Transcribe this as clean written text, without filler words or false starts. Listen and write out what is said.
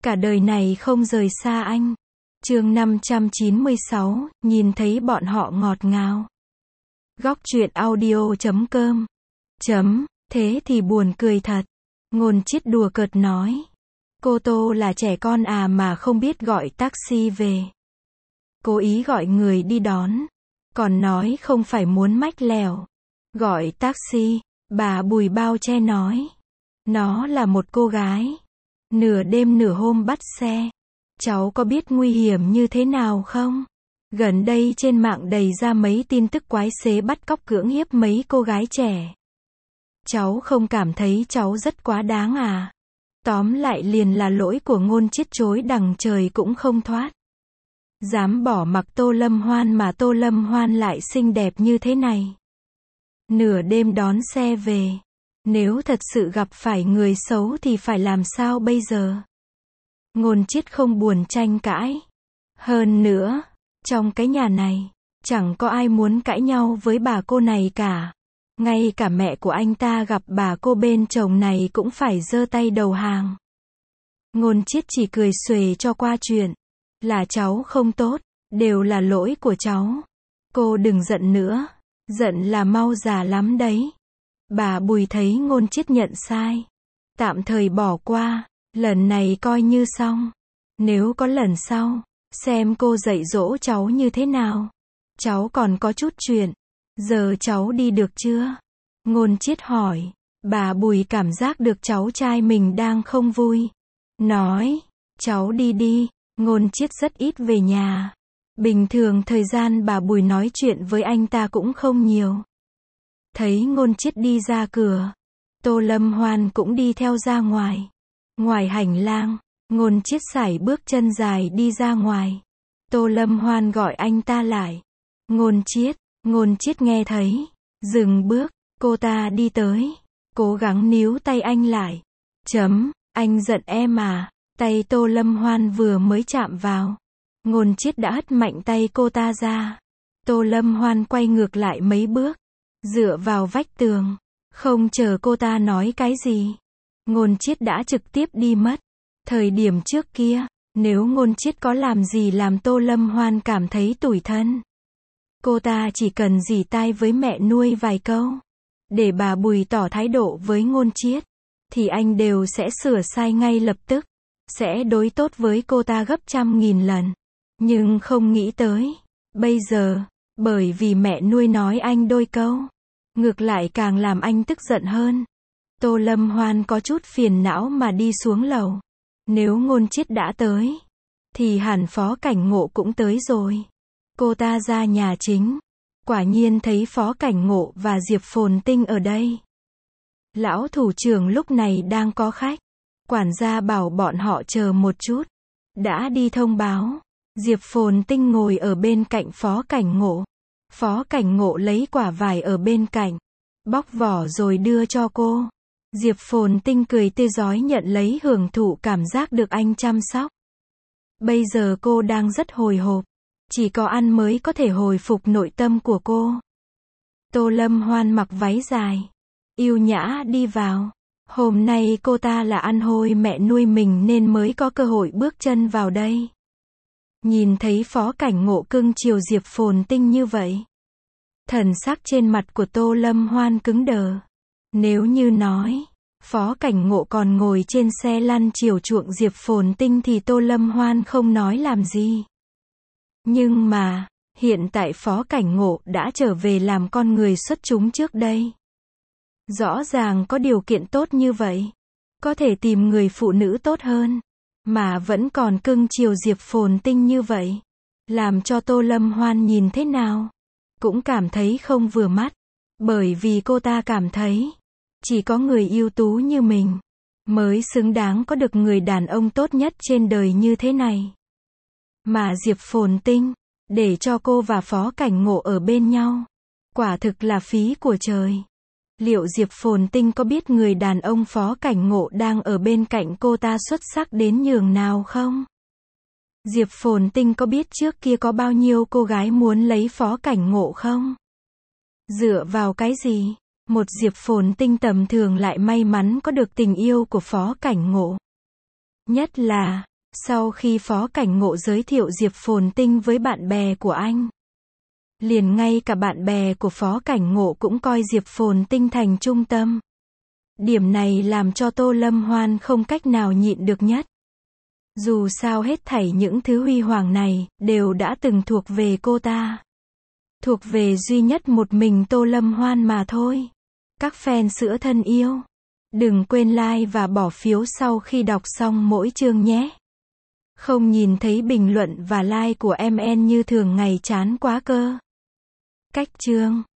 cả đời này không rời xa anh. Chương 596, nhìn thấy bọn họ ngọt ngào. Góc truyện audio.com. Thế thì buồn cười thật. Ngôn Chiết đùa cợt nói. Cô Tô là trẻ con à mà không biết gọi taxi về. Cố ý gọi người đi đón. Còn nói không phải muốn mách lèo. Gọi taxi, bà Bùi bao che nói. Nó là một cô gái. Nửa đêm nửa hôm bắt xe. Cháu có biết nguy hiểm như thế nào không? Gần đây trên mạng đầy ra mấy tin tức quái xế bắt cóc cưỡng hiếp mấy cô gái trẻ. Cháu không cảm thấy cháu rất quá đáng à? Tóm lại liền là lỗi của Ngôn Chiết chối đằng trời cũng không thoát. Dám bỏ mặc Tô Lâm Hoan mà Tô Lâm Hoan lại xinh đẹp như thế này. Nửa đêm đón xe về. Nếu thật sự gặp phải người xấu thì phải làm sao bây giờ? Ngôn Chiết không buồn tranh cãi. Hơn nữa, trong cái nhà này, chẳng có ai muốn cãi nhau với bà cô này cả. Ngay cả mẹ của anh ta gặp bà cô bên chồng này cũng phải giơ tay đầu hàng. Ngôn Chiết chỉ cười xuề cho qua chuyện. Là cháu không tốt, đều là lỗi của cháu. Cô đừng giận nữa, giận là mau già lắm đấy. Bà Bùi thấy Ngôn Chiết nhận sai. Tạm thời bỏ qua, lần này coi như xong. Nếu có lần sau, xem cô dạy dỗ cháu như thế nào. Cháu còn có chút chuyện. Giờ cháu đi được chưa? Ngôn Chiết hỏi. Bà Bùi cảm giác được cháu trai mình đang không vui. Nói, cháu đi đi. Ngôn Chiết rất ít về nhà. Bình thường thời gian bà Bùi nói chuyện với anh ta cũng không nhiều. Thấy Ngôn Chiết đi ra cửa, Tô Lâm Hoan cũng đi theo ra ngoài. Ngoài hành lang, Ngôn Chiết sải bước chân dài đi ra ngoài. Tô Lâm Hoan gọi anh ta lại. Ngôn Chiết nghe thấy, dừng bước, cô ta đi tới, cố gắng níu tay anh lại. Anh giận em à? Tay Tô Lâm Hoan vừa mới chạm vào. Ngôn Chiết đã hất mạnh tay cô ta ra. Tô Lâm Hoan quay ngược lại mấy bước, dựa vào vách tường, không chờ cô ta nói cái gì. Ngôn Chiết đã trực tiếp đi mất. Thời điểm trước kia, nếu Ngôn Chiết có làm gì làm Tô Lâm Hoan cảm thấy tủi thân, cô ta chỉ cần rỉ tai với mẹ nuôi vài câu, để bà Bùi tỏ thái độ với Ngôn Chiết, thì anh đều sẽ sửa sai ngay lập tức, sẽ đối tốt với cô ta gấp 100.000 lần. Nhưng không nghĩ tới, bây giờ, bởi vì mẹ nuôi nói anh đôi câu, ngược lại càng làm anh tức giận hơn. Tô Lâm Hoan có chút phiền não mà đi xuống lầu. Nếu Ngôn Chiết đã tới, thì hẳn Phó Cảnh Ngộ cũng tới rồi. Cô ta ra nhà chính, quả nhiên thấy Phó Cảnh Ngộ và Diệp Phồn Tinh ở đây. Lão thủ trưởng lúc này đang có khách. Quản gia bảo bọn họ chờ một chút. Đã đi thông báo. Diệp Phồn Tinh ngồi ở bên cạnh Phó Cảnh Ngộ. Phó Cảnh Ngộ lấy quả vải ở bên cạnh, bóc vỏ rồi đưa cho cô. Diệp Phồn Tinh cười tươi rói nhận lấy, hưởng thụ cảm giác được anh chăm sóc. Bây giờ cô đang rất hồi hộp. Chỉ có ăn mới có thể hồi phục nội tâm của cô. Tô Lâm Hoan mặc váy dài, yêu nhã đi vào. Hôm nay cô ta là ăn hôi mẹ nuôi mình nên mới có cơ hội bước chân vào đây. Nhìn thấy Phó Cảnh Ngộ cưng chiều Diệp Phồn Tinh như vậy, thần sắc trên mặt của Tô Lâm Hoan cứng đờ. Nếu như nói, Phó Cảnh Ngộ còn ngồi trên xe lăn chiều chuộng Diệp Phồn Tinh thì Tô Lâm Hoan không nói làm gì. Nhưng mà, hiện tại Phó Cảnh Ngộ đã trở về làm con người xuất chúng trước đây. Rõ ràng có điều kiện tốt như vậy, có thể tìm người phụ nữ tốt hơn, mà vẫn còn cưng chiều Diệp Phồn Tinh như vậy. Làm cho Tô Lâm Hoan nhìn thế nào cũng cảm thấy không vừa mắt. Bởi vì cô ta cảm thấy, chỉ có người ưu tú như mình mới xứng đáng có được người đàn ông tốt nhất trên đời như thế này. Mà Diệp Phồn Tinh, để cho cô và Phó Cảnh Ngộ ở bên nhau, quả thực là phí của trời. Liệu Diệp Phồn Tinh có biết người đàn ông Phó Cảnh Ngộ đang ở bên cạnh cô ta xuất sắc đến nhường nào không? Diệp Phồn Tinh có biết trước kia có bao nhiêu cô gái muốn lấy Phó Cảnh Ngộ không? Dựa vào cái gì? Một Diệp Phồn Tinh tầm thường lại may mắn có được tình yêu của Phó Cảnh Ngộ. Nhất là, Sau khi Phó Cảnh Ngộ giới thiệu Diệp Phồn Tinh với bạn bè của anh, liền ngay cả bạn bè của Phó Cảnh Ngộ cũng coi Diệp Phồn Tinh thành trung tâm. Điểm này làm cho Tô Lâm Hoan không cách nào nhịn được nhất. Dù sao hết thảy những thứ huy hoàng này, đều đã từng thuộc về cô ta. Thuộc về duy nhất một mình Tô Lâm Hoan mà thôi. Các fan sữa thân yêu, đừng quên like và bỏ phiếu sau khi đọc xong mỗi chương nhé. Không nhìn thấy bình luận và like của MN như thường ngày chán quá cơ. Cách chương